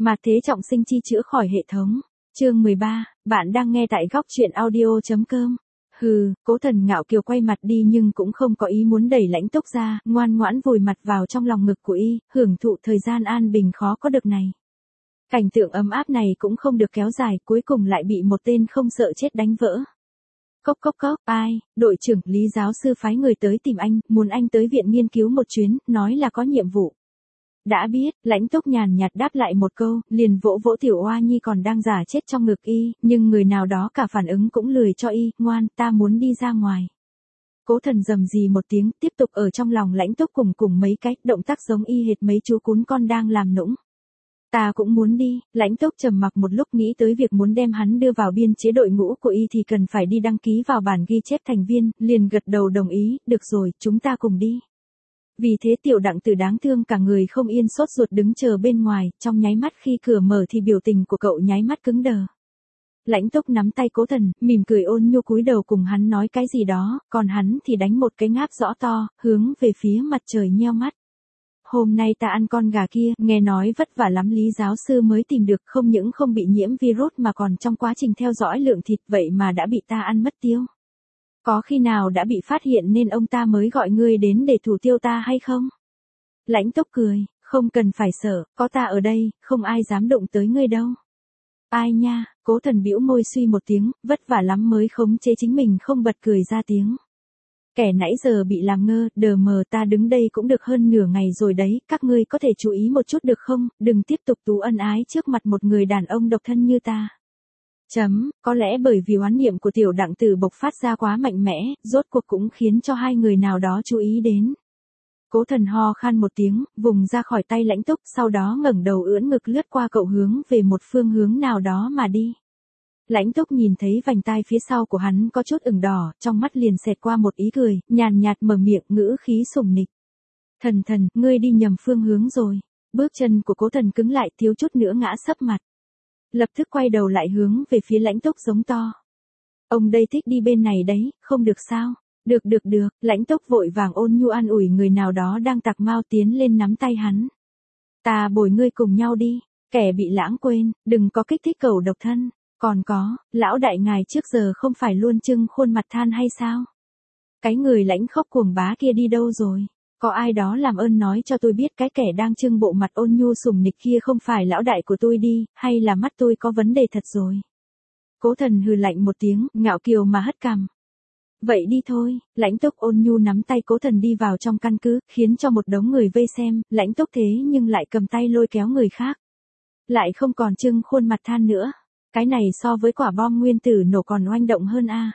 Mà thế trọng sinh chi chữa khỏi hệ thống. Chương 13, bạn đang nghe tại góc truyện audio.com. Hừ, Cố Thần ngạo kiều quay mặt đi nhưng cũng không có ý muốn đẩy Lãnh Túc ra, ngoan ngoãn vùi mặt vào trong lòng ngực của y, hưởng thụ thời gian an bình khó có được này. Cảnh tượng ấm áp này cũng không được kéo dài, cuối cùng lại bị một tên không sợ chết đánh vỡ. Cốc cốc cốc, ai, đội trưởng Lý giáo sư phái người tới tìm anh, muốn anh tới viện nghiên cứu một chuyến, nói là có nhiệm vụ. Đã biết, Lãnh Túc nhàn nhạt đáp lại một câu, liền vỗ vỗ tiểu oa nhi còn đang giả chết trong ngực y, nhưng người nào đó cả phản ứng cũng lười cho y, ngoan, ta muốn đi ra ngoài. Cố Thần rầm rì một tiếng, tiếp tục ở trong lòng Lãnh Túc cùng mấy cái động tác giống y hệt mấy chú cún con đang làm nũng. Ta cũng muốn đi, Lãnh Túc trầm mặc một lúc nghĩ tới việc muốn đem hắn đưa vào biên chế đội ngũ của y thì cần phải đi đăng ký vào bản ghi chép thành viên, liền gật đầu đồng ý, được rồi, chúng ta cùng đi. Vì thế tiểu Đặng Tử đáng thương cả người không yên sốt ruột đứng chờ bên ngoài, trong nháy mắt khi cửa mở thì biểu tình của cậu nháy mắt cứng đờ. Lãnh Túc nắm tay Cố Thần, mỉm cười ôn nhu cúi đầu cùng hắn nói cái gì đó, còn hắn thì đánh một cái ngáp rõ to, hướng về phía mặt trời nheo mắt. Hôm nay ta ăn con gà kia, nghe nói vất vả lắm Lý giáo sư mới tìm được, không những không bị nhiễm virus mà còn trong quá trình theo dõi lượng thịt vậy mà đã bị ta ăn mất tiêu. Có khi nào đã bị phát hiện nên ông ta mới gọi ngươi đến để thủ tiêu ta hay không? Lãnh Túc cười, không cần phải sợ, có ta ở đây, không ai dám đụng tới ngươi đâu. Ai nha, Cố Thần bĩu môi suy một tiếng, vất vả lắm mới khống chế chính mình không bật cười ra tiếng. Kẻ nãy giờ bị làm ngơ, đờ mờ ta đứng đây cũng được hơn nửa ngày rồi đấy, các ngươi có thể chú ý một chút được không, đừng tiếp tục tú ân ái trước mặt một người đàn ông độc thân như ta. Có lẽ bởi vì oán niệm của tiểu Đặng Tử bộc phát ra quá mạnh mẽ, rốt cuộc cũng khiến cho hai người nào đó chú ý đến. Cố Thần ho khan một tiếng, vùng ra khỏi tay Lãnh Túc, sau đó ngẩng đầu ưỡn ngực lướt qua cậu hướng về một phương hướng nào đó mà đi. Lãnh Túc nhìn thấy vành tai phía sau của hắn có chút ửng đỏ, trong mắt liền xẹt qua một ý cười, nhàn nhạt mở miệng ngữ khí sủng nịch. Thần, ngươi đi nhầm phương hướng rồi. Bước chân của Cố Thần cứng lại thiếu chút nữa ngã sấp mặt. Lập tức quay đầu lại hướng về phía Lãnh Túc giống to. Ông đây thích đi bên này đấy, không được sao? Được, Lãnh Túc vội vàng ôn nhu an ủi người nào đó đang tạc mau tiến lên nắm tay hắn. Ta bồi ngươi cùng nhau đi, kẻ bị lãng quên, đừng có kích thích cẩu độc thân. Còn có, lão đại ngài trước giờ không phải luôn trưng khuôn mặt than hay sao? Cái người lãnh khốc cuồng bá kia đi đâu rồi? Có ai đó làm ơn nói cho tôi biết cái kẻ đang trưng bộ mặt ôn nhu sủng nịch kia không phải lão đại của tôi đi, hay là mắt tôi có vấn đề thật rồi? Cố Thần hừ lạnh một tiếng, ngạo kiều mà hất cằm. Vậy đi thôi, Lãnh Túc ôn nhu nắm tay Cố Thần đi vào trong căn cứ, khiến cho một đống người vây xem, Lãnh Túc thế nhưng lại cầm tay lôi kéo người khác. Lại không còn trưng khuôn mặt than nữa. Cái này so với quả bom nguyên tử nổ còn oanh động hơn a.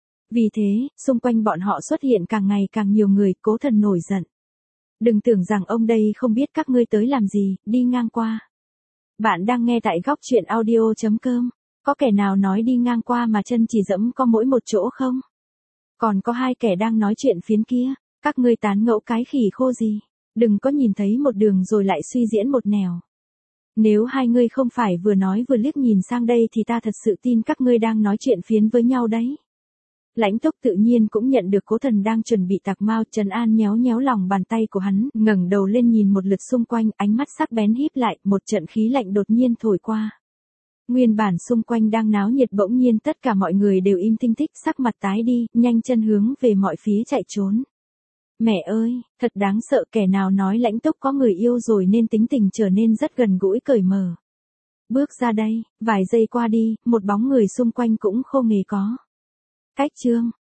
Vì thế, xung quanh bọn họ xuất hiện càng ngày càng nhiều người, Cố Thần nổi giận. Đừng tưởng rằng ông đây không biết các ngươi tới làm gì, đi ngang qua. Bạn đang nghe tại góc truyện audio.com. Có kẻ nào nói đi ngang qua mà chân chỉ dẫm có mỗi một chỗ không? Còn có hai kẻ đang nói chuyện phiến kia, các ngươi tán ngẫu cái khỉ khô gì? Đừng có nhìn thấy một đường rồi lại suy diễn một nẻo. Nếu hai ngươi không phải vừa nói vừa liếc nhìn sang đây thì ta thật sự tin các ngươi đang nói chuyện phiến với nhau đấy. Lãnh Túc tự nhiên cũng nhận được Cố Thần đang chuẩn bị tạc mau, trấn an nhéo lòng bàn tay của hắn, ngẩng đầu lên nhìn một lượt xung quanh, ánh mắt sắc bén híp lại, một trận khí lạnh đột nhiên thổi qua. Nguyên bản xung quanh đang náo nhiệt bỗng nhiên tất cả mọi người đều im thinh thích, sắc mặt tái đi, nhanh chân hướng về mọi phía chạy trốn. Mẹ ơi, thật đáng sợ, kẻ nào nói Lãnh Túc có người yêu rồi nên tính tình trở nên rất gần gũi cởi mở. Bước ra đây, vài giây qua đi, một bóng người xung quanh cũng khô nghề có. Cách chương,